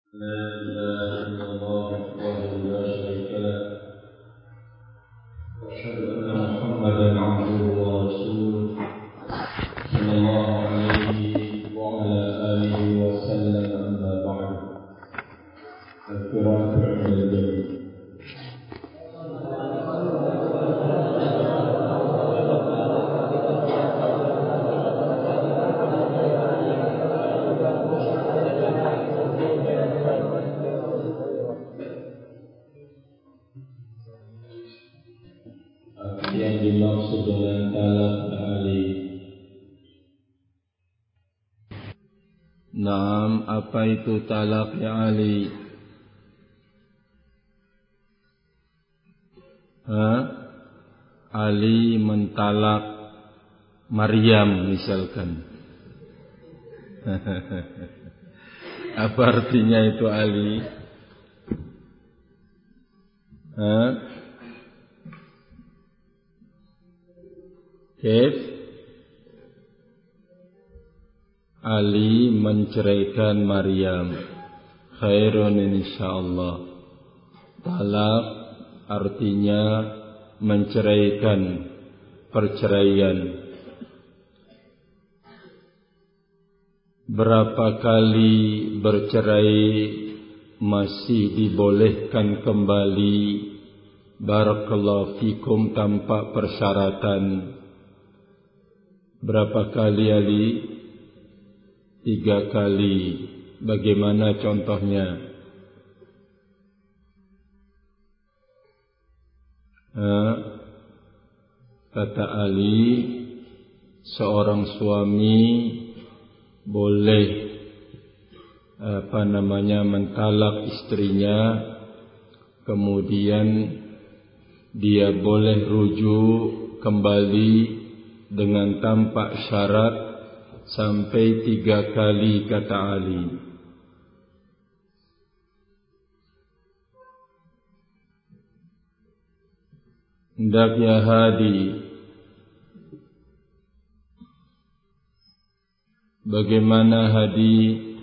لا إله إلا الله وحده لا شريك له وأشهد أن محمدا عبده ورسوله صلى الله عليه وعلى آله وسلم أما بعد القراءة عند الجميع yang dimaksud dengan talaq ali. Naam, apa itu talaq ya Ali? Ali mentalak Maryam misalkan. Apa artinya itu Ali? Ali menceraikan Maryam. Khairun insyaallah. Talak artinya menceraikan, perceraian. Berapa kali bercerai masih dibolehkan kembali, barakallahu fikum, tanpa persyaratan. Berapa kali Ali? 3 kali. Bagaimana contohnya? Kata Ali, seorang suami boleh mentalak istrinya, kemudian dia boleh rujuk kembali dengan tanpa syarat sampai 3 kali, kata Ali. Hendak ya Hadi, bagaimana Hadi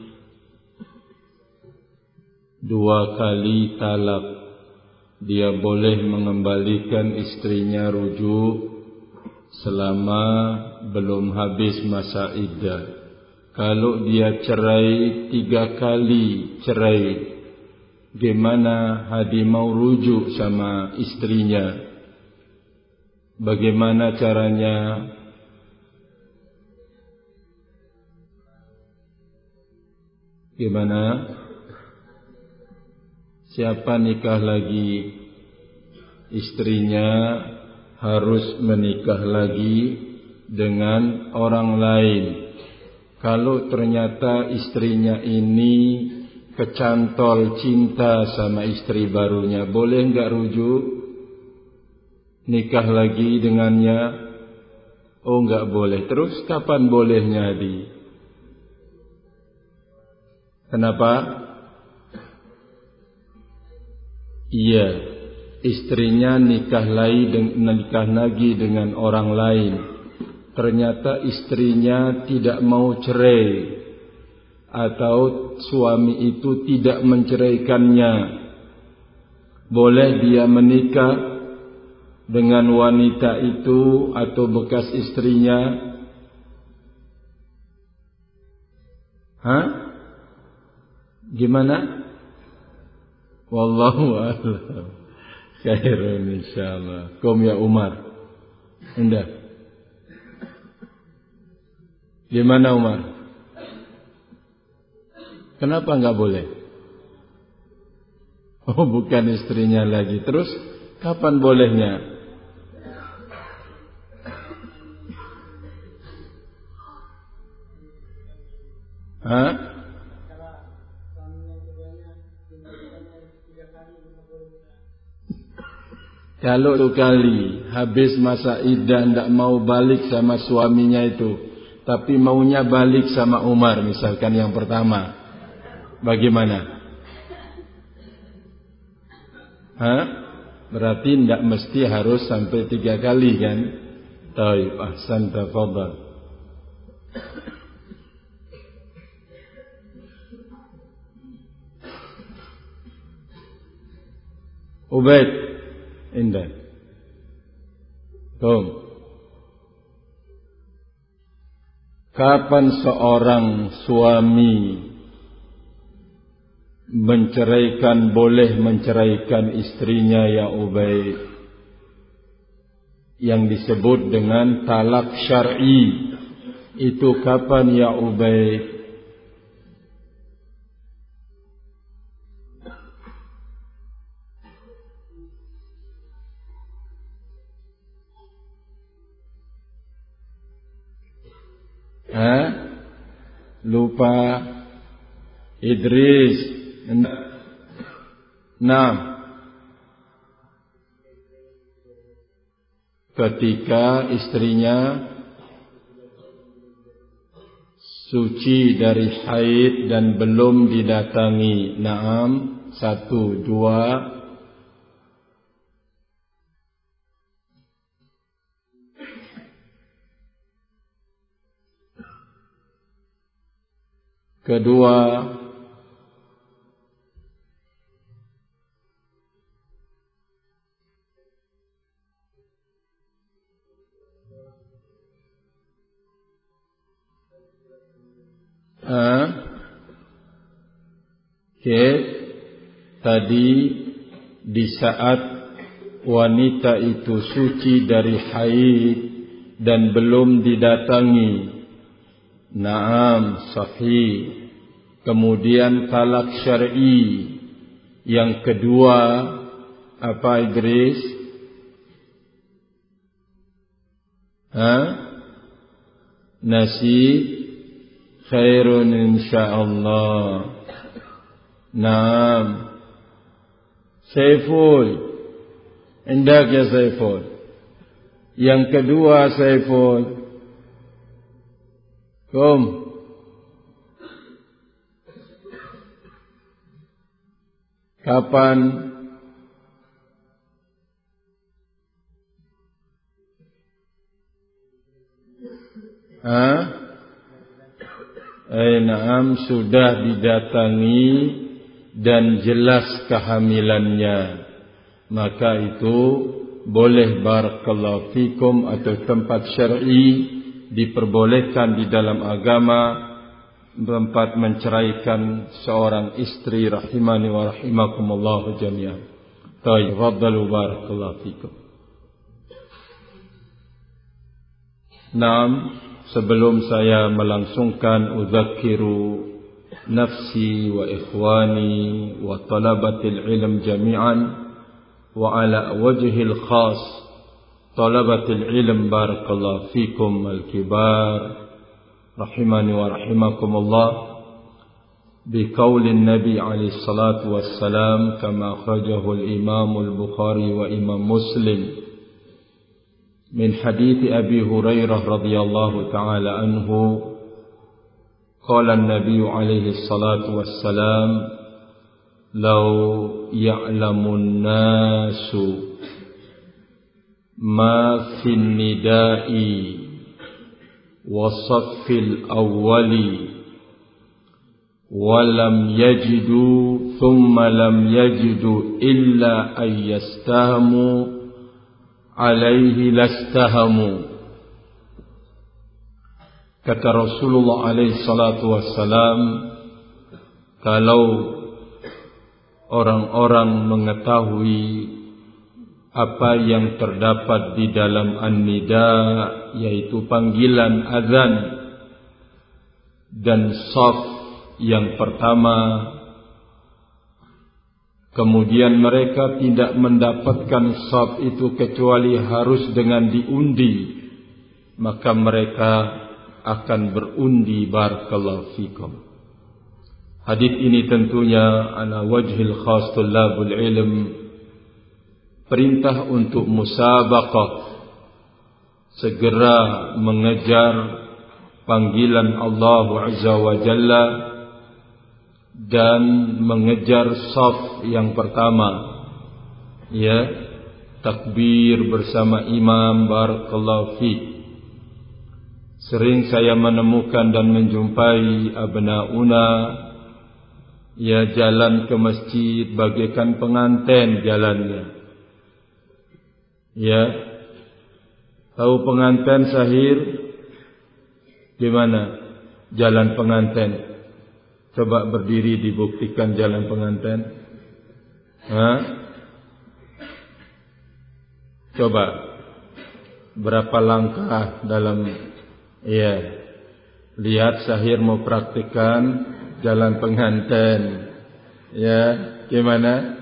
2 kali talak, dia boleh mengembalikan istrinya rujuk selama belum habis masa iddah. Kalau dia cerai 3 kali cerai, gimana Hadi mau rujuk sama istrinya? Bagaimana caranya? Gimana? Siapa nikah lagi? Istrinya harus menikah lagi dengan orang lain. Kalau ternyata istrinya ini kecantol cinta sama istri barunya, boleh enggak rujuk? Nikah lagi dengannya? Oh, enggak boleh. Terus kapan bolehnya di? Kenapa? Iya, istrinya nikah lagi dengan orang lain. Ternyata istrinya tidak mau cerai, atau suami itu tidak menceraikannya. Boleh dia menikah dengan wanita itu atau bekas istrinya? Gimana? Wallahu a'lam. Khairun insyaallah. Kom ya Umar. Indah. Gimana Umar? Kenapa enggak boleh? Oh, bukan istrinya lagi. Terus kapan bolehnya? Kalau 1 kali habis masa iddah tidak mau balik sama suaminya itu, tapi maunya balik sama Umar misalkan yang pertama, bagaimana? Berarti tidak mesti harus sampai 3 kali kan? Taib, ahsan, tafadhal. Ubaid, indah. Kapan seorang suami boleh menceraikan istrinya, ya Ubaid? Yang disebut dengan talak syar'i itu kapan, ya Ubaid? Lupa Idris. Ketika istrinya suci dari haid dan belum didatangi. Naam. 1, 2. Kedua, tadi di saat wanita itu suci dari haid dan belum didatangi. Naam, sahih. Kemudian talak syar'i. Yang kedua apa, Idris? Nasi khairun insyaallah. Naam. Saiful, indak ya Saiful. Yang kedua, Saiful. Kapan? Naam, sudah didatangi dan jelas kehamilannya, maka itu boleh, barakallahu fikum, atau tempat syar'i diperbolehkan di dalam agama tempat menceraikan seorang istri, rahimani wa rahimakumullah jami'an. Tafadhalu, barakallahu fikum. Naam, sebelum saya melangsungkan udzakiru nafsi wa ikhwani wa talabatil ilm jami'an wa ala wajhil khas talabatil ilm, barakallahu fikum al-kibar, rahimani wa rahimakumullah, biqaulin Nabi alaihi salatu wassalam kama akhrajahu al-Imam al-Bukhari wa Imam Muslim min hadits Abi Hurairah radhiyallahu ta'ala anhu. قال النبي عليه الصلاة والسلام لو يعلم الناس ما في النداء والصف الأول ولم يجدوا ثم لم يجدوا إلا أن يستهموا عليه لاستهموا. Kata Rasulullah alaihi salatu wassalam, kalau orang-orang mengetahui apa yang terdapat di dalam an-nida, yaitu panggilan azan, dan shaf yang pertama, kemudian mereka tidak mendapatkan shaf itu kecuali harus dengan diundi, maka mereka akan berundi, barakallahu fikum. Hadis ini tentunya ala wajhil khas tullabul ilm, perintah untuk musabaqah, segera mengejar panggilan Allah Azza wa Jalla dan mengejar shaf yang pertama, ya, takbir bersama imam, barakallahu fiik. Sering saya menemukan dan menjumpai abnauna Ya, jalan ke masjid bagaikan pengantin jalannya. Ya, tahu pengantin sahir? Gimana jalan pengantin? Coba berdiri dibuktikan jalan pengantin. Coba berapa langkah dalam, ya, lihat sahir mau praktikkan jalan pengantin. Ya, gimana?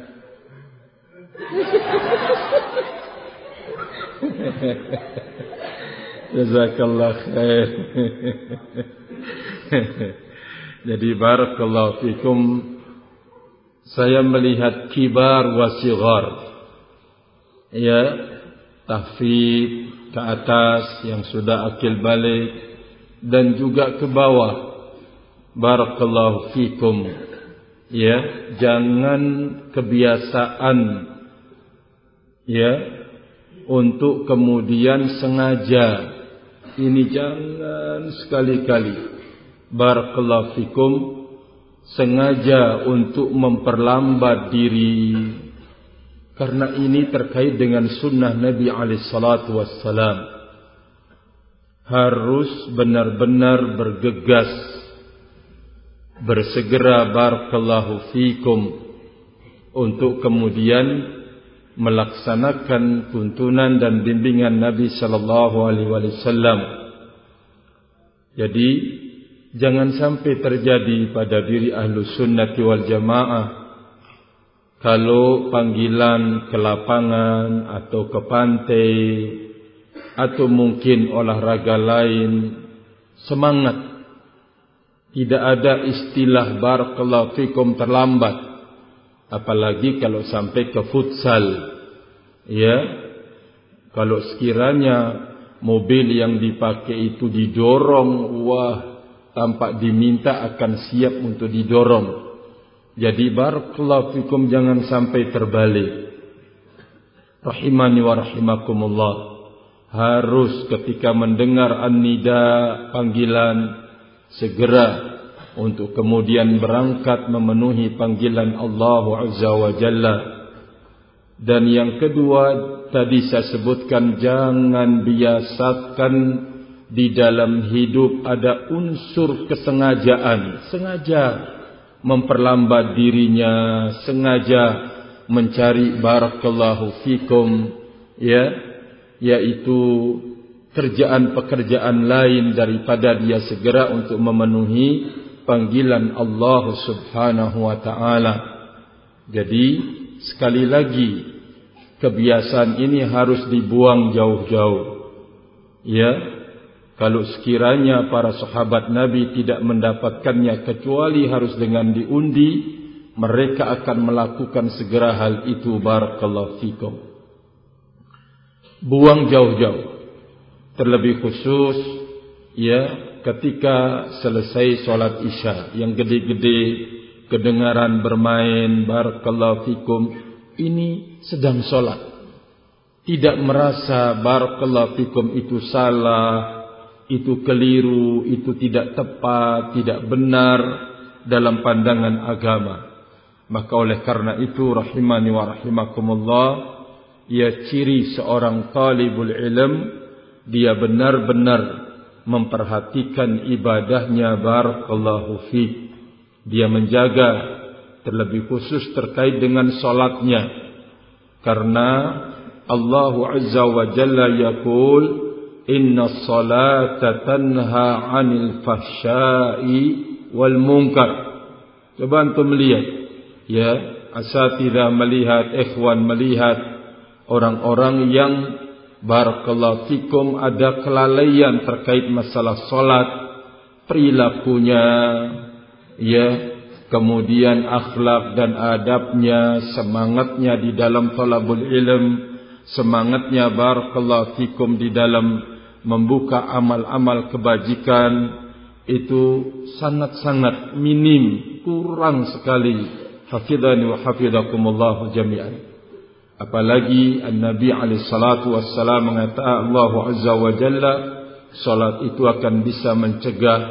Jazakallah khair. Jadi barakallahu fikum, saya melihat kibar wa sighar. Ya, tahfidz ke atas yang sudah akil balik dan juga ke bawah. Barakallahu fikum. Ya, jangan kebiasaan, ya, untuk kemudian sengaja. Ini jangan sekali-kali. Barakallahu fikum, sengaja untuk memperlambat diri. Karena ini terkait dengan sunnah Nabi alaihi salatu wassalam. Harus benar-benar bergegas, bersegera barakallahu fikum untuk kemudian melaksanakan tuntunan dan bimbingan Nabi sallallahu alaihi wasallam. Jadi jangan sampai terjadi pada diri Ahlus Sunnah wal Jamaah kalau panggilan ke lapangan atau ke pantai atau mungkin olahraga lain, semangat. Tidak ada istilah barakallahu fikum terlambat. Apalagi kalau sampai ke futsal. Ya, kalau sekiranya mobil yang dipakai itu didorong, wah, tampak diminta akan siap untuk didorong. Jadi barakallahu fikum, jangan sampai terbalik. Rahimani wa rahimakumullah. Harus ketika mendengar an-nida, panggilan, segera untuk kemudian berangkat memenuhi panggilan Allah Azza wa Jalla. Dan yang kedua, tadi saya sebutkan, jangan biasakan di dalam hidup ada unsur kesengajaan. Sengaja memperlambat dirinya, sengaja mencari barakallahu fikum, ya, yaitu pekerjaan lain daripada dia segera untuk memenuhi panggilan Allah Subhanahu wa ta'ala. Jadi sekali lagi, kebiasaan ini harus dibuang jauh-jauh. Ya, kalau sekiranya para sahabat Nabi tidak mendapatkannya kecuali harus dengan diundi, mereka akan melakukan segera hal itu barakallahu fikum. Buang jauh-jauh. Terlebih khusus, ya, ketika selesai solat isya, yang gede-gede kedengaran bermain barakallahu fikum, ini sedang solat, tidak merasa barakallahu fikum itu salah, itu keliru, itu tidak tepat, tidak benar dalam pandangan agama. Maka oleh karena itu, rahimani wa rahimakumullah, ya, ciri seorang talibul ilm, dia benar-benar memperhatikan ibadahnya barakallahu fiik. Dia menjaga, terlebih khusus terkait dengan salatnya. Karena Allah Azza wa Jalla yaqul, inna salata tanha 'anil fahsya'i wal munkar. Coba antum melihat, ya, asatidzah melihat, ikhwan melihat orang-orang yang barakallahu fikum ada kelalaian terkait masalah salat, perilakunya, ya, kemudian akhlak dan adabnya, semangatnya di dalam talabul ilm, semangatnya barakallahu fikum di dalam membuka amal-amal kebajikan, itu sangat-sangat minim, kurang sekali. Hafidhani wa hafidhakumullah jami'an. Apalagi Nabi alaihi salatu wassalam mengatakan, Allah Azza wa Jalla, salat itu akan bisa mencegah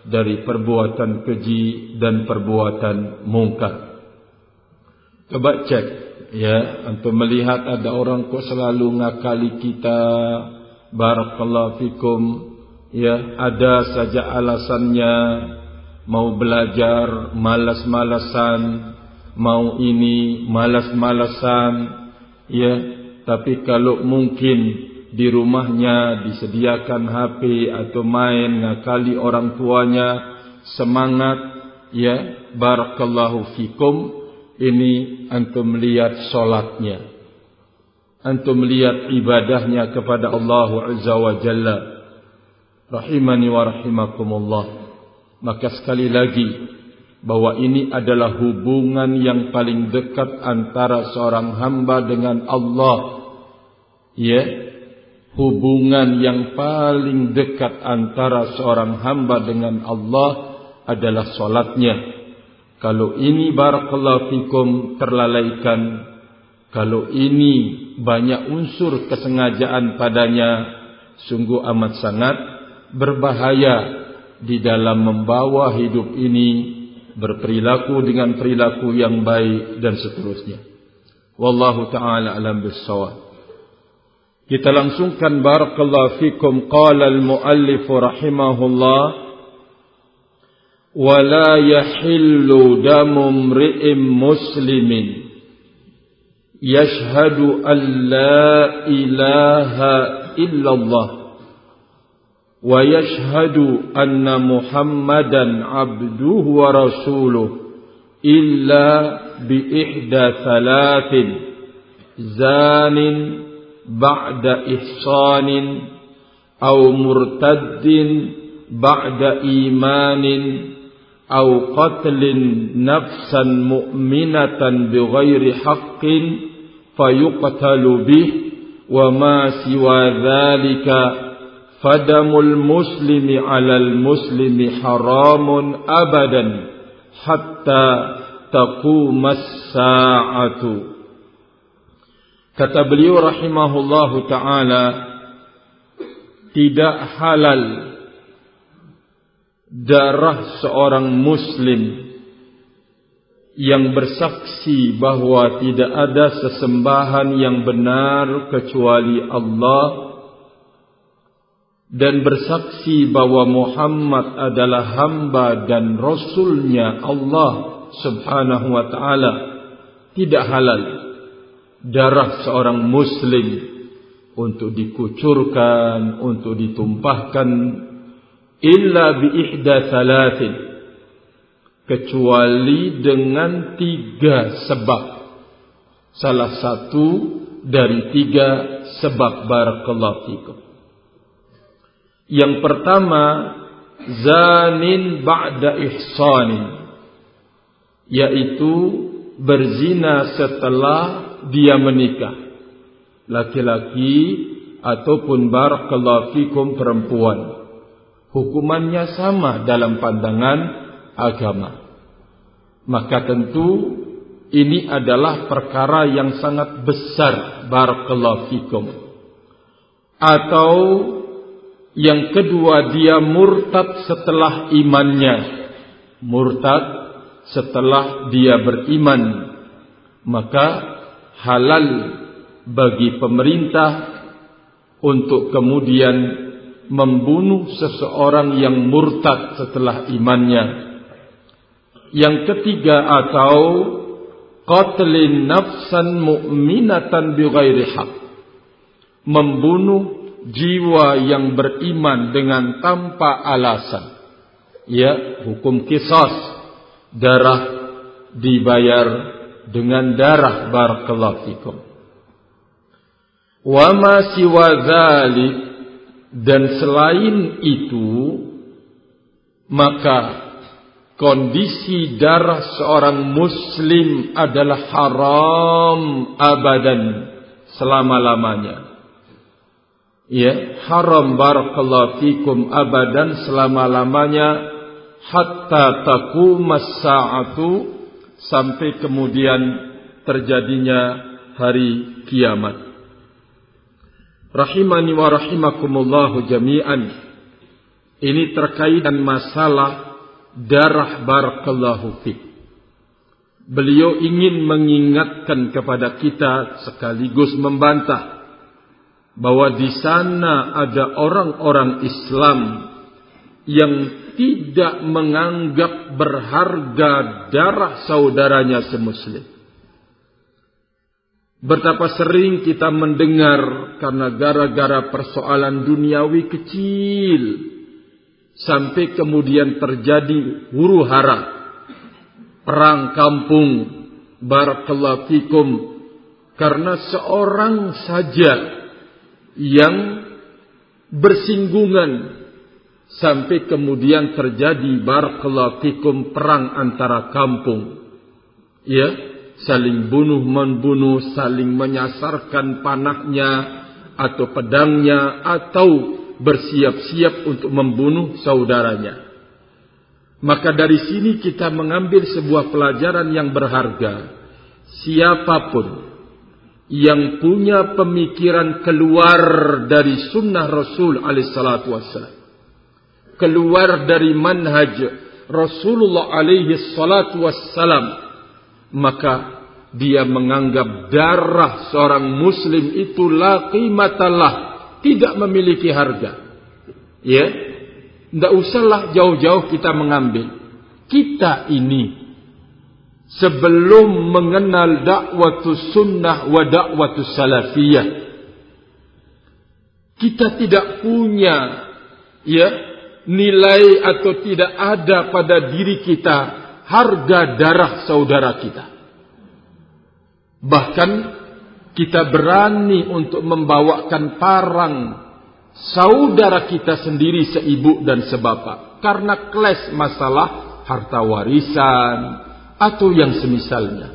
dari perbuatan keji dan perbuatan mungkar. Coba cek ya, untuk melihat ada orang kok selalu ngakali kita, barakallahu fikum, ya, ada saja alasannya, mau belajar malas-malasan, mau ini malas-malasan, ya, tapi kalau mungkin di rumahnya disediakan HP atau main ngakali orang tuanya, semangat, ya, barakallahu fikum. Ini antum lihat solatnya, antum lihat ibadahnya kepada Allah Azza wa Jalla. Rahimani wa rahimakumullah. Maka sekali lagi, bahwa ini adalah hubungan yang paling dekat antara seorang hamba dengan Allah. Ya, hubungan yang paling dekat antara seorang hamba dengan Allah adalah solatnya. Kalau ini barakallahu fikum terlalaikan, kalau ini banyak unsur kesengajaan padanya, sungguh amat sangat berbahaya di dalam membawa hidup ini berperilaku dengan perilaku yang baik dan seterusnya. Wallahu ta'ala alam bis-shawab. Kita langsungkan barakallahu fikum. Qala al-muallif rahimahullah, وَلَا يَحِلُّ دَمُ امْرِئٍ مُسْلِمٍ يَشْهَدُ أَنْ لَا إِلَهَ إِلَّا اللَّهُ وَيَشْهَدُ أَنَّ مُحَمَّدًا عَبْدُهُ وَرَسُولُهُ إِلَّا بِإِحْدَى ثَلَاثٍ زَانٍ بَعْدَ إِحْصَانٍ أَوْ مُرْتَدٍ بَعْدَ إِيمَانٍ أو قتل نفسا مؤمنة بغير حق فيقتل به وما سوى ذلك فدم المسلم على المسلم حرام أبدا حتى تقوم الساعة. Kata beliau rahimahullahu ta'ala, tidak halal darah seorang muslim yang bersaksi bahwa tidak ada sesembahan yang benar kecuali Allah dan bersaksi bahwa Muhammad adalah hamba dan rasulnya Allah subhanahu wa ta'ala. Tidak halal darah seorang muslim untuk dikucurkan, untuk ditumpahkan, illa bi ihda thalathin, kecuali dengan 3 sebab. Salah satu dari 3 sebab barakallahu fikum. Yang pertama, zanin ba'da ihsanin, yaitu berzina setelah dia menikah, laki-laki ataupun barakallahu fikum perempuan. Hukumannya sama dalam pandangan agama. Maka tentu ini adalah perkara yang sangat besar barakallahu fikum. Atau yang kedua, dia murtad setelah imannya. Murtad setelah dia beriman. Maka halal bagi pemerintah untuk kemudian membunuh seseorang yang murtad setelah imannya. Yang ketiga, atau qatlin nafsan mu'minatan bighairi haq, membunuh jiwa yang beriman dengan tanpa alasan. Ya, hukum qisas, darah dibayar dengan darah barakallahu fikum. Wa ma siwa dzalik, dan selain itu, maka kondisi darah seorang muslim adalah haram abadan, selama-lamanya. Ya, haram barakallahu fikum abadan, selama-lamanya, hatta taqumas sa'atu, sampai kemudian terjadinya hari kiamat. Rahimani wa rahimakumullahu jami'an. Ini terkait dengan masalah darah barakallahu fik. Beliau ingin mengingatkan kepada kita sekaligus membantah bahwa di sana ada orang-orang Islam yang tidak menganggap berharga darah saudaranya semuslim. Betapa sering kita mendengar karena gara-gara persoalan duniawi kecil sampai kemudian terjadi huru-hara, perang kampung, barakallahu fikum, karena seorang saja yang bersinggungan sampai kemudian terjadi barakallahu fikum perang antara kampung. Ya, saling bunuh-membunuh, saling menyasarkan panahnya atau pedangnya atau bersiap-siap untuk membunuh saudaranya. Maka dari sini kita mengambil sebuah pelajaran yang berharga. Siapapun yang punya pemikiran keluar dari sunnah Rasul alaihissalatu wassalam, keluar dari manhaj Rasulullah alaihissalatu wassalam, maka dia menganggap darah seorang muslim itu la qimatalah, tidak memiliki harga. Ya, tidak usahlah jauh-jauh kita mengambil. Kita ini sebelum mengenal dakwatus sunnah wa dakwatus salafiyah, kita tidak punya nilai atau tidak ada pada diri kita harga darah saudara kita. Bahkan kita berani untuk membawakan parang saudara kita sendiri seibu dan sebapak karena clash masalah harta warisan atau yang semisalnya.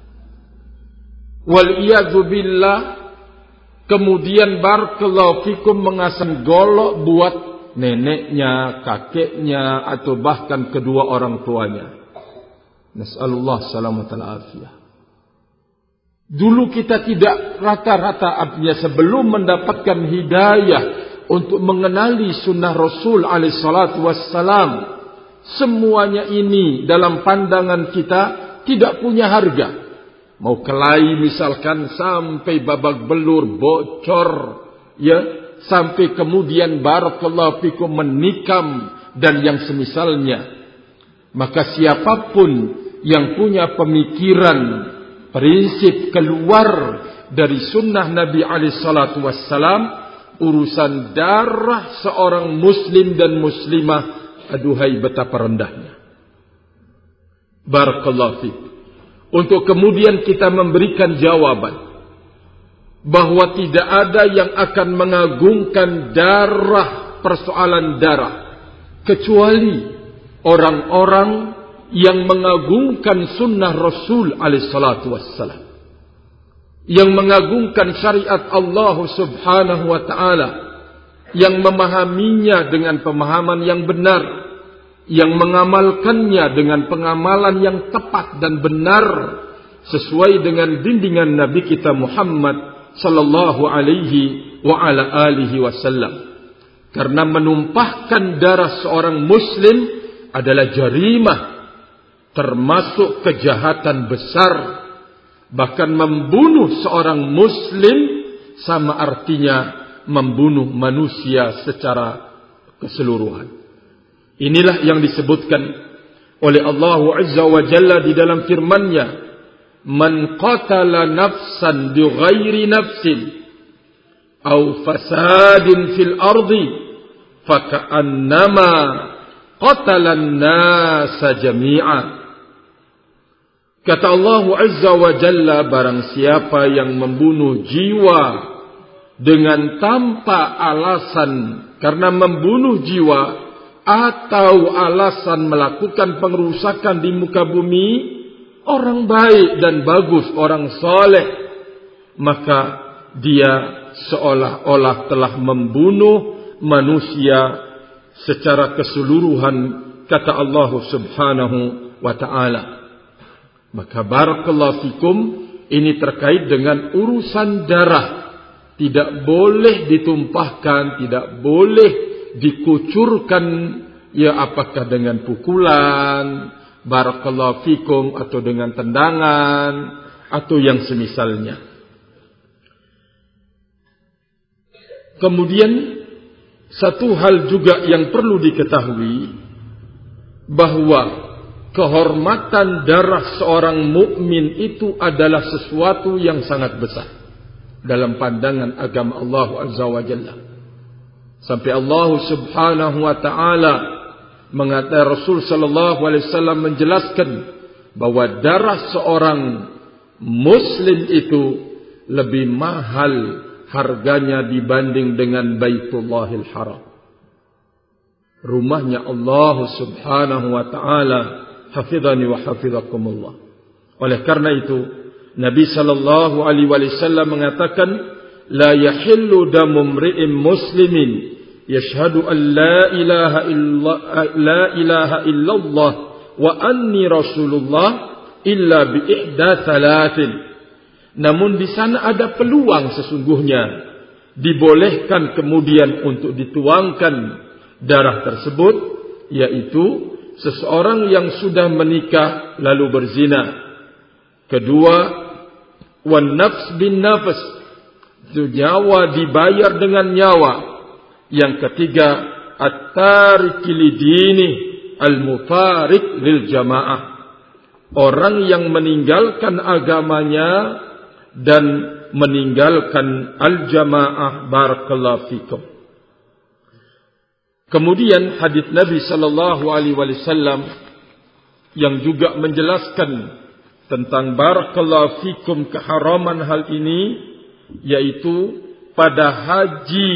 Wal'iyadzu billah, kemudian barakallahu fikum mengasang golok buat neneknya, kakeknya atau bahkan kedua orang tuanya. Nas'alullah salamatal afiyah. Dulu kita tidak rata-rata, artinya sebelum mendapatkan hidayah untuk mengenali sunnah Rasul alaihi salatu wassalam, semuanya ini dalam pandangan kita tidak punya harga. Mau kelahi misalkan sampai babak belur, bocor, ya, sampai kemudian barakallahu fikum menikam dan yang semisalnya. Maka siapapun yang punya pemikiran prinsip keluar dari sunnah Nabi alaihi salatu wassalam, urusan darah seorang muslim dan muslimah, aduhai betapa rendahnya. Barakallahu fiik. Untuk kemudian kita memberikan jawaban bahwa tidak ada yang akan mengagungkan darah, persoalan darah, kecuali orang-orang yang mengagungkan sunnah Rasul alaihi salatu wassalam, yang mengagungkan syariat Allah subhanahu wa ta'ala, yang memahaminya dengan pemahaman yang benar, yang mengamalkannya dengan pengamalan yang tepat dan benar sesuai dengan bimbingan Nabi kita Muhammad sallallahu alaihi wa ala alihi wasallam. Karena menumpahkan darah seorang muslim adalah jarimah, termasuk kejahatan besar. Bahkan membunuh seorang muslim sama artinya membunuh manusia secara keseluruhan. Inilah yang disebutkan oleh Allah Azza wa Jalla di dalam firman-Nya, "Man qatala nafsan bighairi nafsin aw fasadin fil ardi faka'annama qatala an-nasa jami'a." Kata Allah Azza wa Jalla, barang siapa yang membunuh jiwa dengan tanpa alasan karena membunuh jiwa atau alasan melakukan pengerusakan di muka bumi, orang baik dan bagus, orang saleh, maka dia seolah-olah telah membunuh manusia secara keseluruhan, kata Allah subhanahu wa ta'ala. Maka barakallahu fikum, ini terkait dengan urusan darah. Tidak boleh ditumpahkan, tidak boleh dikucurkan, ya apakah dengan pukulan, barakallahu fikum, atau dengan tendangan, atau yang semisalnya. Kemudian satu hal juga yang perlu diketahui, bahwa kehormatan darah seorang mukmin itu adalah sesuatu yang sangat besar dalam pandangan agama Allah Azza wa Jalla. Sampai Allah Subhanahu wa taala mengatakan, Rasul sallallahu alaihi wasallam menjelaskan bahwa darah seorang muslim itu lebih mahal harganya dibanding dengan Baitullahil Haram, rumahnya Allah Subhanahu wa taala. Hafizani wa hafizakumullah. Oleh karena itu Nabi sallallahu alaihi wasallam mengatakan, la yahillu damu imri'in muslimin yashhadu an la ilaha illallah wa anni rasulullah illa bi ihda thalathin. Namun di sana ada peluang sesungguhnya dibolehkan kemudian untuk dituangkan darah tersebut, yaitu seseorang yang sudah menikah lalu berzina. Kedua, wan nafs bin nafs, nyawa dibayar dengan nyawa. Yang ketiga, at-tariki lidini al-mufariq lil jamaah, orang yang meninggalkan agamanya dan meninggalkan al-jamaah. Barakallahu fikum. Kemudian hadis Nabi sallallahu alaihi wasallam yang juga menjelaskan tentang barakallahu fikum keharaman hal ini, yaitu pada haji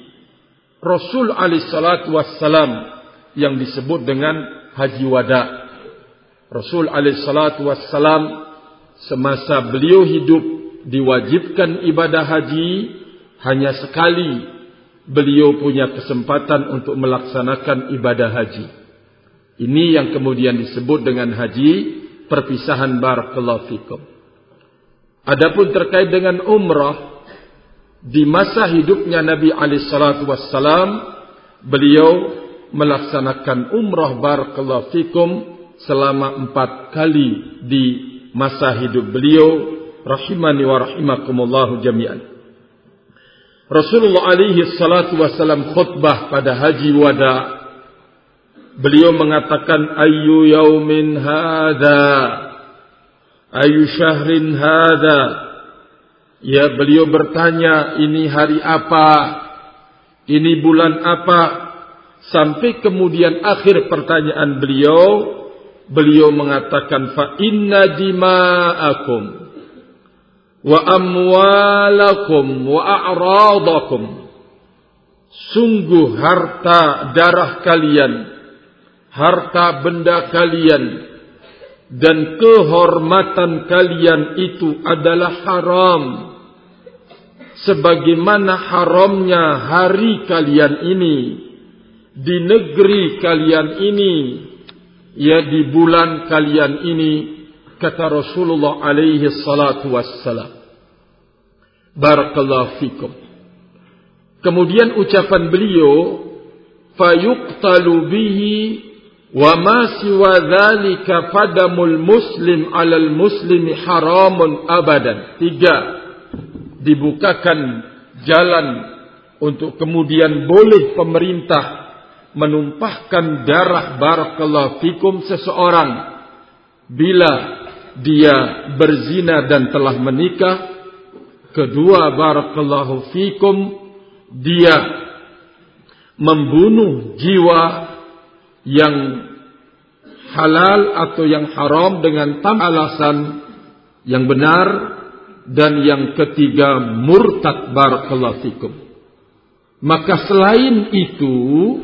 Rasul alaihi salatu wassalam yang disebut dengan haji wada. Rasul alaihi salatu wassalam semasa beliau hidup diwajibkan ibadah haji hanya sekali. Beliau punya kesempatan untuk melaksanakan ibadah haji. Ini yang kemudian disebut dengan haji perpisahan. Barakallahu fikum. Adapun terkait dengan umrah, di masa hidupnya Nabi alaihi salatu wassalam, beliau melaksanakan umrah. Barakallahu fikum selama 4 kali di masa hidup beliau. Rahimani wa rahimakumullahu jami'an. Rasulullah alaihi salatu wassalam khutbah pada haji wada. Beliau mengatakan, ayyu yaumin hadha, ayyu syahrin hadha. Ya, beliau bertanya, ini hari apa? Ini bulan apa? Sampai kemudian akhir pertanyaan beliau mengatakan, fa inna dima'akum wa amwalakum wa a'radakum, sungguh harta darah kalian, harta benda kalian, dan kehormatan kalian itu adalah haram, sebagaimana haramnya hari kalian ini, di negeri kalian ini, ya di bulan kalian ini, kata Rasulullah alaihi salatu wassalam. Barakallahu fikum. Kemudian ucapan beliau, fayuqtalu bihi wa ma siwa dzalika fadamul muslim 'alal muslimi haramun abadan. 3. Dibukakan jalan untuk kemudian boleh pemerintah menumpahkan darah barakallahu fikum seseorang bila dia berzina dan telah menikah. Kedua, barakallahu fikum, dia membunuh jiwa yang halal atau yang haram dengan alasan yang benar. Dan yang ketiga, murtad. Barakallahu fikum. Maka selain itu,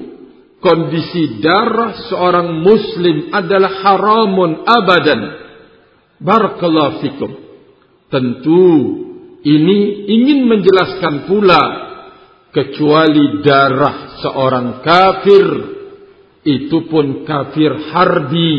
kondisi darah seorang muslim adalah haramun abadan. Barakallahu fikum. Tentu ini ingin menjelaskan pula, kecuali darah seorang kafir, itu pun kafir harbi.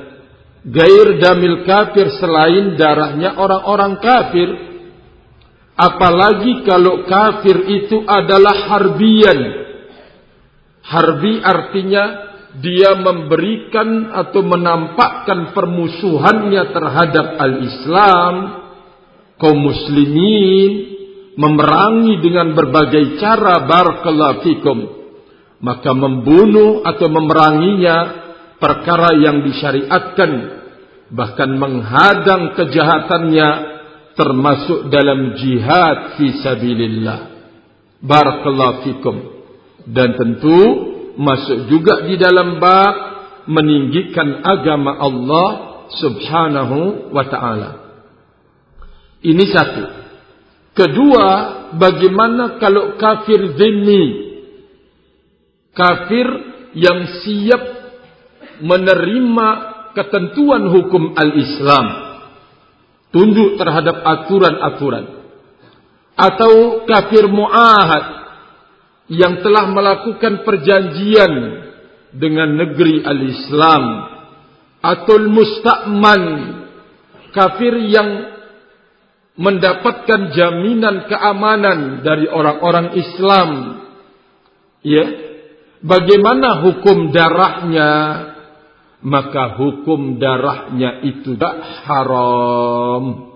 Gair damil kafir, selain darahnya orang-orang kafir. Apalagi kalau kafir itu adalah harbian. Harbi artinya dia memberikan atau menampakkan permusuhannya terhadap al-Islam, kaum muslimin, memerangi dengan berbagai cara, barakallahu fikum. Maka membunuh atau memeranginya perkara yang disyariatkan, bahkan menghadang kejahatannya termasuk dalam jihad fi sabilillah. Barakallahu fikum. Dan tentu masuk juga di dalam bab meninggikan agama Allah subhanahu wa ta'ala. Ini satu. Kedua, bagaimana kalau kafir zimmi? Kafir yang siap menerima ketentuan hukum al-Islam, tunduk terhadap aturan-aturan. Atau kafir mu'ahad, yang telah melakukan perjanjian dengan negeri al-Islam. Atau musta'man, kafir yang mendapatkan jaminan keamanan dari orang-orang Islam. Ya, bagaimana hukum darahnya? Maka hukum darahnya itu tak haram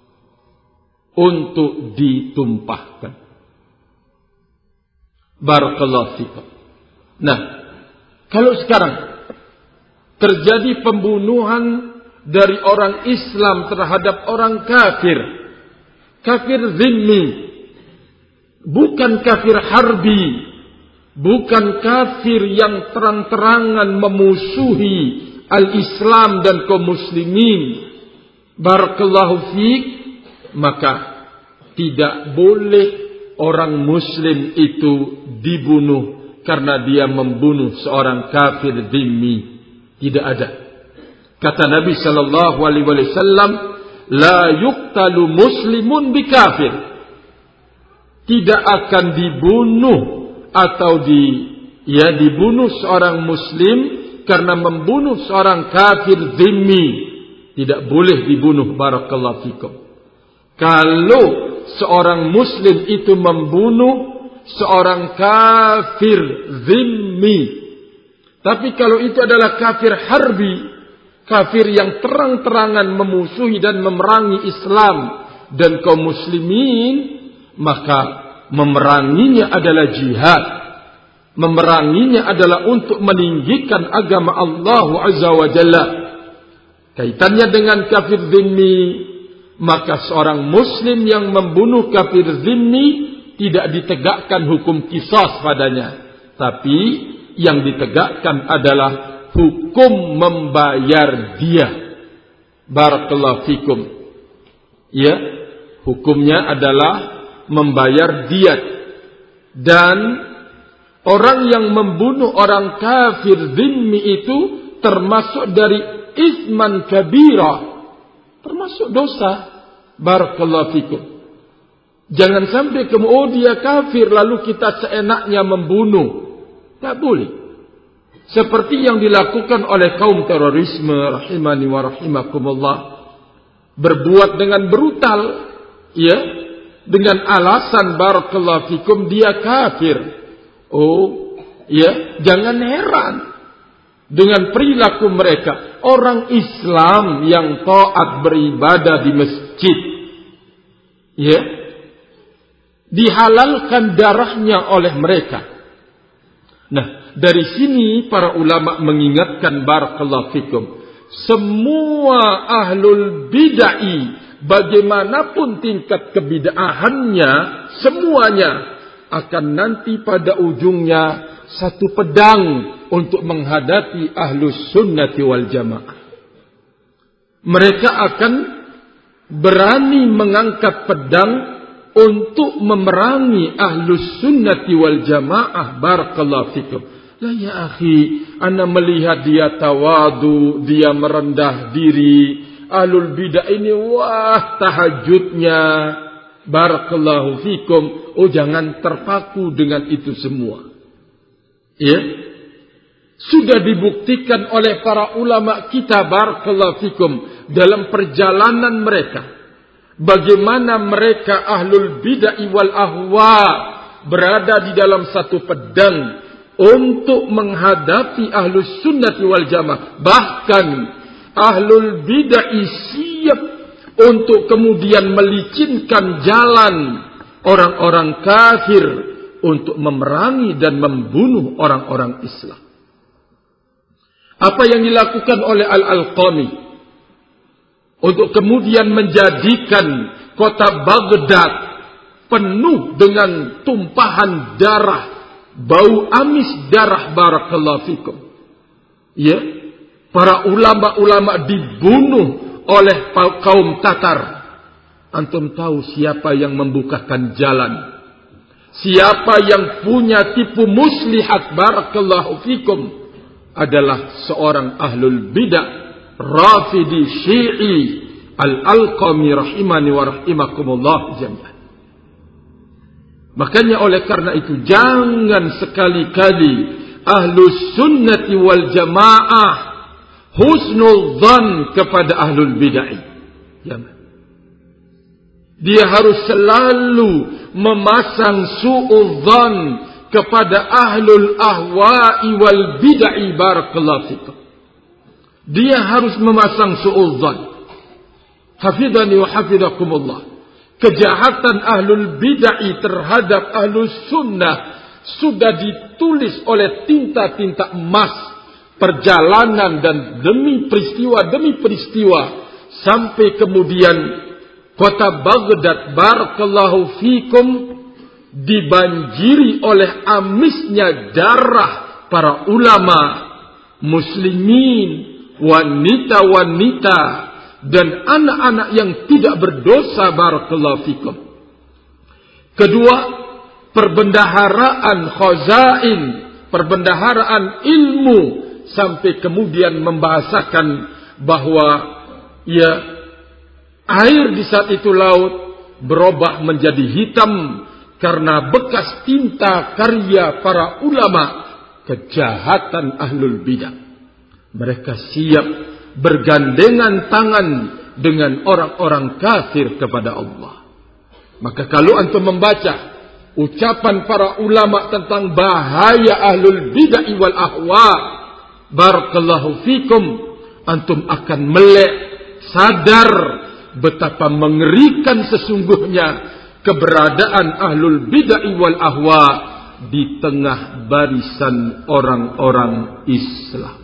untuk ditumpahkan. Barakallahu fikum. Nah, kalau sekarang terjadi pembunuhan dari orang Islam terhadap orang kafir, kafir zimmi, bukan kafir harbi, bukan kafir yang terang-terangan memusuhi al-Islam dan kaum muslimin, barakallahu fiik, maka tidak boleh orang muslim itu dibunuh karena dia membunuh seorang kafir zimmi. Tidak ada. Kata Nabi sallallahu alaihi wasallam, la yuqtalu muslimun bikafir. Tidak akan dibunuh atau dibunuh seorang muslim karena membunuh seorang kafir zimmi. Tidak boleh dibunuh, barakallahu fikum. Kalau seorang muslim itu membunuh seorang kafir zimmi, tapi kalau itu adalah kafir harbi, kafir yang terang-terangan memusuhi dan memerangi Islam dan kaum muslimin, maka memeranginya adalah jihad. Memeranginya adalah untuk meninggikan agama Allah Azza wa Jalla. Kaitannya dengan kafir zimmi, maka seorang muslim yang membunuh kafir zimmi tidak ditegakkan hukum qisas padanya, tapi yang ditegakkan adalah hukum membayar dia. Barakallahu fikum. Ya, hukumnya adalah membayar diat. Dan orang yang membunuh orang kafir zimmi itu termasuk dari isman kabira, termasuk dosa. Barakallahu fikum. Jangan sampai kemudian dia kafir lalu kita seenaknya membunuh. Tak boleh. Seperti yang dilakukan oleh kaum terorisme, rahimani wa rahimakumullah, berbuat dengan brutal, ya, dengan alasan barakallahu fikum dia kafir. Oh, ya, jangan heran dengan perilaku mereka. Orang Islam yang taat beribadah di masjid, ya, dihalalkan darahnya oleh mereka. Nah, dari sini para ulama mengingatkan barakallahu fikum, semua ahlul bid'ah, bagaimanapun tingkat kebid'ahannya, semuanya akan nanti pada ujungnya satu pedang untuk menghadapi ahlus sunnati wal jamaah. Mereka akan berani mengangkat pedang untuk memerangi ahlus sunnati wal jamaah. Barakallahu fikum. La ya akhi, ana melihat dia tawadu, dia merendah diri. Ahlul bidah ini wah tahajudnya. Barakallahu fikum. Oh, jangan terpaku dengan itu semua. Ya. Sudah dibuktikan oleh para ulama kita barakallahu fikum dalam perjalanan mereka. bagaimana mereka ahlul bid'ah wal ahwa berada di dalam satu pedang untuk menghadapi ahlus sunnah wal jamaah. Bahkan ahlul bid'ah siap untuk kemudian melicinkan jalan orang-orang kafir untuk memerangi dan membunuh orang-orang Islam. Apa yang dilakukan oleh Al-Alqami untuk kemudian menjadikan kota Baghdad penuh dengan tumpahan darah, bau amis darah, barakallahu fikum. Ya, para ulama-ulama dibunuh oleh kaum Tatar. Antum tahu siapa yang membukakan jalan? Siapa yang punya tipu muslihat, barakallahu fikum, adalah seorang ahlul bidah Rafidi Syi'i Al-Alqami rahimani wa rahimakumullah jami'an. Makanya oleh karena itu jangan sekali-kali ahlus sunnati wal jamaah husnul dhan kepada ahlul bid'ah. Jangan. Dia harus selalu memasang su'udzan kepada ahlul ahwa'i wal bid'ah, barakallahu fikum. Dia harus memasang su'udzan. Hafidhani wa hafidhakumullah. Kejahatan ahlul bid'ah terhadap ahlus sunnah sudah ditulis oleh tinta-tinta emas, perjalanan dan demi peristiwa sampai kemudian kota Baghdad, barakallahu fikum, dibanjiri oleh amisnya darah para ulama muslimin, wanita-wanita dan anak-anak yang tidak berdosa, barakallahu fikum. Kedua, perbendaharaan khazain, perbendaharaan ilmu, sampai kemudian membahasakan bahwa ya, air di saat itu laut berubah menjadi hitam karena bekas tinta karya para ulama. Kejahatan ahlul bidah. Mereka siap bergandengan tangan dengan orang-orang kafir kepada Allah. Maka kalau antum membaca ucapan para ulama tentang bahaya ahlul bidah wal ahwa, barakallahu fikum, antum akan melek, sadar betapa mengerikan sesungguhnya keberadaan ahlul bidah wal ahwa di tengah barisan orang-orang Islam.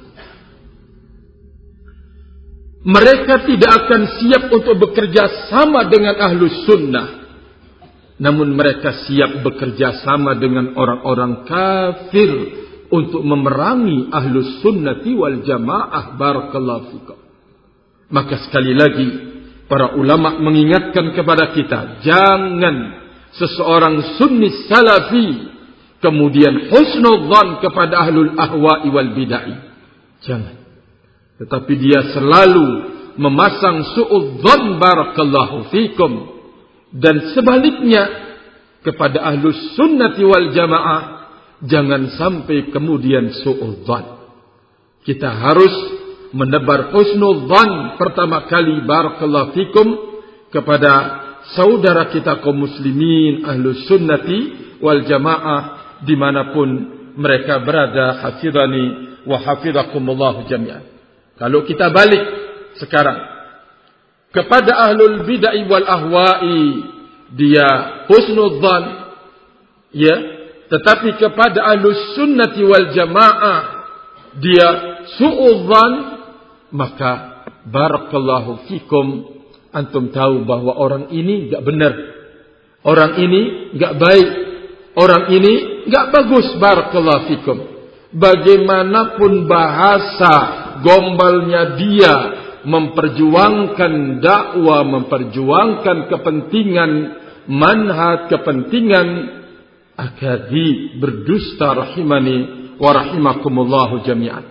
Mereka tidak akan siap untuk bekerja sama dengan ahlus sunnah, namun mereka siap bekerja sama dengan orang-orang kafir untuk memerangi ahlus sunnati wal jamaah, barakallahu fikum. Maka sekali lagi para ulama mengingatkan kepada kita, jangan seseorang sunni salafi kemudian husnudzan kepada ahlul ahwa'i wal bid'ah. Jangan. Tetapi dia selalu memasang su'udzan, barakallahu fikum. Dan sebaliknya kepada ahlus sunnati wal jamaah, jangan sampai kemudian su'udzan. Kita harus menebar husnudzan pertama kali, barakallahu fikum, kepada saudara kita kaum muslimin ahlus sunnati wal jamaah dimanapun mereka berada. Hafidhani wa hafidhakumullah jami'an. Kalau kita balik sekarang kepada ahlul bid'ah wal ahwa'i, dia husnudzan, ya, tetapi kepada ahlus sunnati wal jamaah dia su'udzan, maka barakallahu fikum, antum tahu bahwa orang ini enggak benar, orang ini enggak baik, orang ini enggak bagus, barakallahu fikum. Bagaimanapun bahasa gombalnya dia memperjuangkan dakwah, memperjuangkan kepentingan manhaj, kepentingan akademik, berdusta, rahimani wa rahimakumullahu jami'an.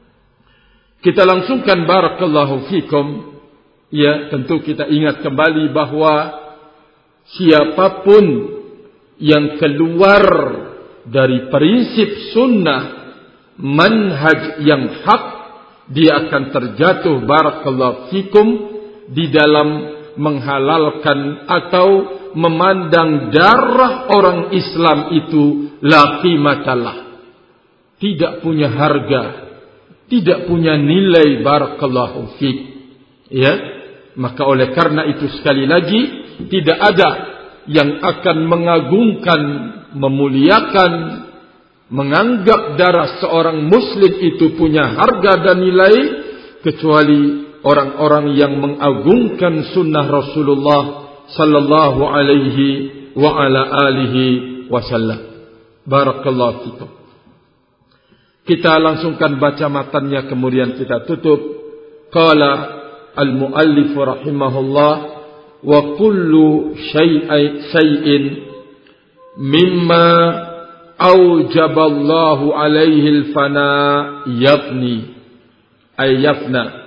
Kita langsungkan, barakallahu fikum, ya, tentu kita ingat kembali bahwa siapapun yang keluar dari prinsip sunnah, manhaj yang hak, dia akan terjatuh, barakallahu fikum, di dalam menghalalkan atau memandang darah orang Islam itu la qimatalah, tidak punya harga, tidak punya nilai. Barakallahu fiik. Ya, maka oleh karena itu sekali lagi tidak ada yang akan mengagungkan, memuliakan, menganggap darah seorang muslim itu punya harga dan nilai kecuali orang-orang yang mengagungkan sunnah Rasulullah sallallahu alaihi wa ala alihi wasallam. Barakallahu fikum. Kita langsungkan baca matannya kemudian kita tutup. Qala al-muallif rahimahullah wa kullu syai'in mimma aujaballahu alaihi al-fana yafni ay yafna.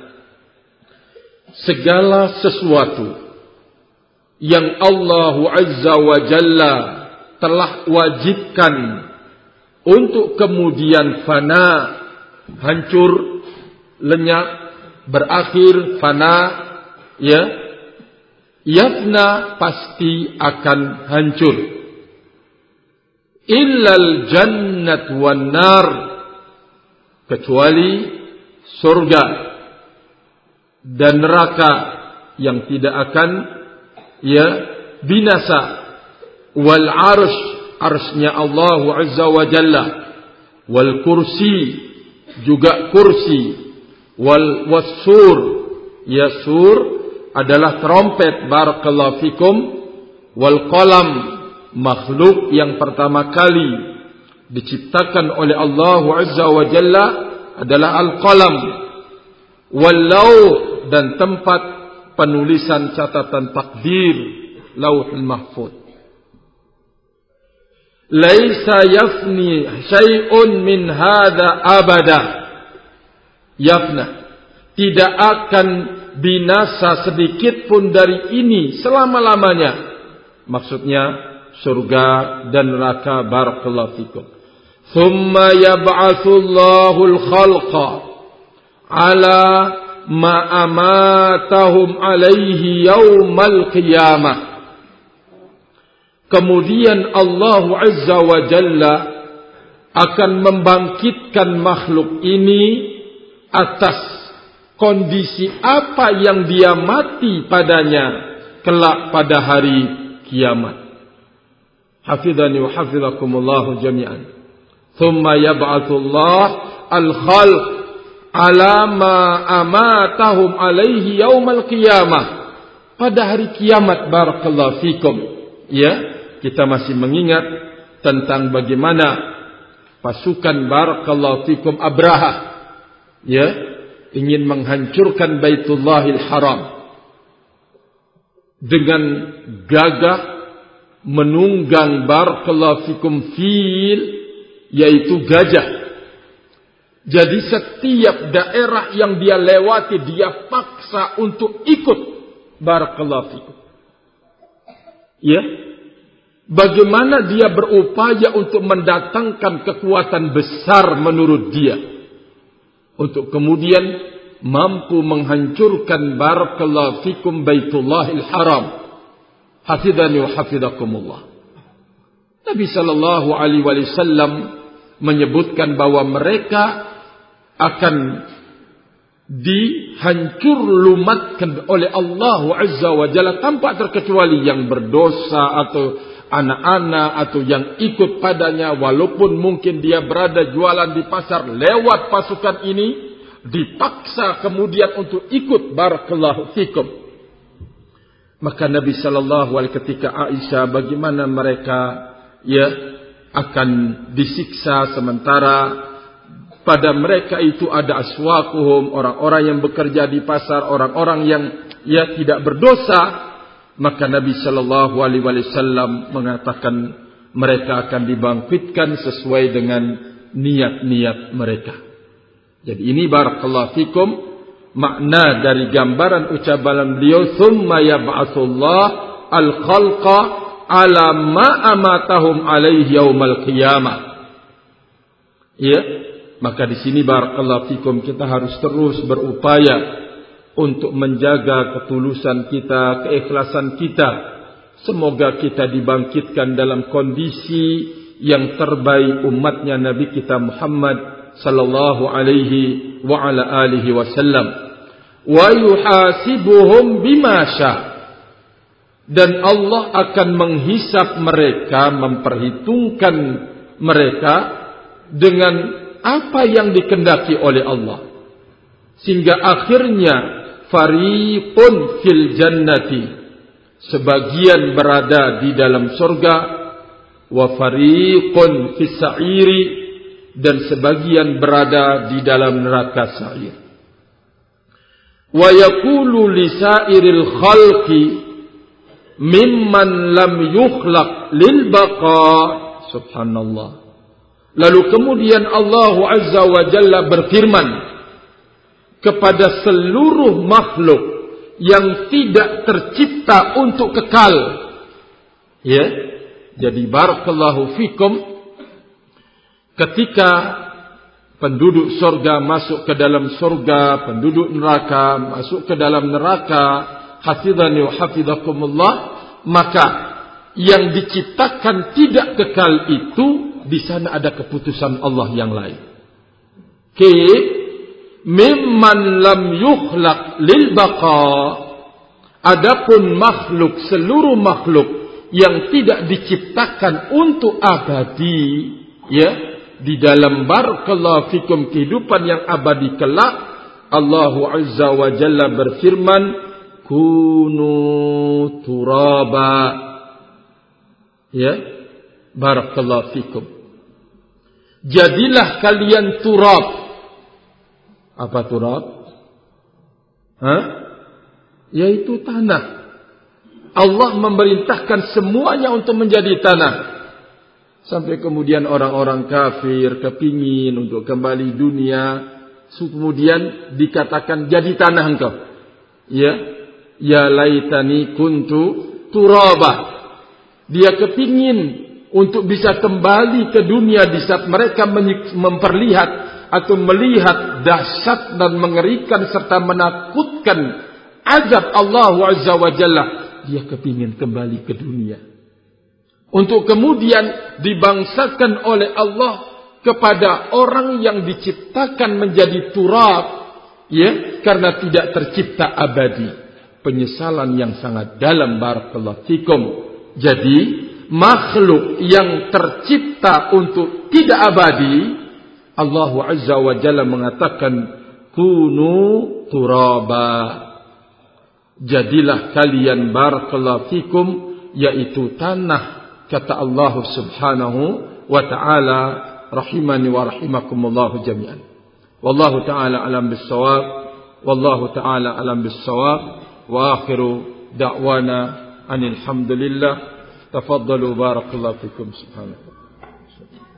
Segala sesuatu yang Allah Azza wa Jalla telah wajibkan untuk kemudian fana, hancur, lenyap, berakhir, fana, ya, yafna pasti akan hancur. Illal jannat wan nar, kecuali surga dan neraka yang tidak akan binasa. Wal arsh, arsy-Nya Allah Azza wa Jalla. Wal kursi, juga kursi. Wal wassur, sur adalah trompet. Barakallahu fikum. Wal qalam, makhluk yang pertama kali diciptakan oleh Allah Azza wa Jalla adalah al-qalam. Wal lauh, dan tempat penulisan catatan takdir, Lauhul Mahfuz. Laisa yafni syai'un min hadza abada. Yafna, tidak akan binasa sedikit pun dari ini selama-lamanya. Maksudnya surga dan neraka. Barakallahu fikum. Thumma yab'atsullahu al-khalqa ala ma amatahum alaihi yaumal qiyamah. Kemudian Allah Azza wa Jalla akan membangkitkan makhluk ini atas kondisi apa yang dia mati padanya kelak pada hari kiamat. Hafidhani wa hafidhakumullahu jami'an. Thumma yab'atsullah al-khalq ala ma amatahum alaihi yaumal qiyamah. Pada hari kiamat. Barakallahu fikum. Ya, kita masih mengingat tentang bagaimana pasukan barakallahu fikum Abraha, ya, ingin menghancurkan Baitullahil Haram dengan gagah menunggang barakallahu fikum fil, yaitu gajah. Jadi setiap daerah yang dia lewati dia paksa untuk ikut. Barakallahu fikum. Ya, bagaimana dia berupaya untuk mendatangkan kekuatan besar menurut dia, untuk kemudian mampu menghancurkan barakallahu fikum Baitullahil Haram. Hafidhani wa hafidhakumullah. Nabi sallallahu alaihi wasallam menyebutkan bahwa mereka akan dihancur lumatkan oleh Allah Azza wa Jalla tanpa terkecuali yang berdosa atau anak-anak atau yang ikut padanya, walaupun mungkin dia berada jualan di pasar, lewat pasukan ini dipaksa kemudian untuk ikut. Barakallahu fikum. Maka Nabi sallallahu alaihi ketika Aisyah bagaimana mereka akan disiksa sementara pada mereka itu ada aswaquhum, orang-orang yang bekerja di pasar, orang-orang yang tidak berdosa. Maka Nabi sallallahu alaihi wasallam mengatakan mereka akan dibangkitkan sesuai dengan niat-niat mereka. Jadi ini barakallahu fikum makna dari gambaran ucapan beliau, tsumma yab'atsullah al-khalqa ala ma amatahum alaihi yaumal qiyamah. Ya, maka di sini barakallahu fikum kita harus terus berupaya untuk menjaga ketulusan kita, keikhlasan kita. Semoga kita dibangkitkan dalam kondisi yang terbaik umatnya Nabi kita Muhammad sallallahu alaihi wa ala alihi wasallam. Wa yuhasibuhum bima syaa. Dan Allah akan menghisap mereka, memperhitungkan mereka dengan apa yang dikehendaki oleh Allah. Sehingga akhirnya fariqun fil jannati, sebagian berada di dalam surga, wa fariqun fis sa'iri, dan sebagian berada di dalam neraka sa'ir. Wa yaqulu li sa'iril khalqi mimman lam yukhlaq lil baqa. Subhanallah. Lalu kemudian Allah Azza wa Jalla berfirman kepada seluruh makhluk yang tidak tercipta untuk kekal. Ya. Jadi barakallahu fikum, ketika penduduk surga masuk ke dalam surga, penduduk neraka masuk ke dalam neraka, hafizani wa hafizakumullah, maka yang diciptakan tidak kekal itu, di sana ada keputusan Allah yang lain. Mimman lam yukhlaq lil baqa. Adapun makhluk, seluruh makhluk yang tidak diciptakan untuk abadi, ya, di dalam barakallahu fikum kehidupan yang abadi kelak, Allah Azza wa Jalla berfirman, kunu turaba. Ya, barakallahu fikum. Jadilah kalian turab. Apa turab? Yaitu tanah. Allah memerintahkan semuanya untuk menjadi tanah. Sampai kemudian orang-orang kafir kepingin untuk kembali dunia, kemudian dikatakan jadi tanah engkau. Ya laitani kuntu turaba. Dia kepingin untuk bisa kembali ke dunia di saat mereka memperlihat atau melihat dahsyat dan mengerikan serta menakutkan azab Allah Azza wa Jalla. Dia kepingin kembali ke dunia untuk kemudian dibangsakan oleh Allah kepada orang yang diciptakan menjadi turab, ya, karena tidak tercipta abadi. Penyesalan yang sangat dalam, barakallahu fikum. Jadi makhluk yang tercipta untuk tidak abadi, Allah Azza wa Jalla mengatakan kunu turaba. Jadilah kalian, barakallahu fikum, yaitu tanah, kata Allah Subhanahu wa ta'ala, rahimani wa rahimakumullahu jami'an. Wallahu ta'ala alam bis-shawab. Wallahu ta'ala alam bis-shawab. Wa akhiru da'wana anil hamdulillah. Tafaddalu, barakallahu fikum. Subhanallah.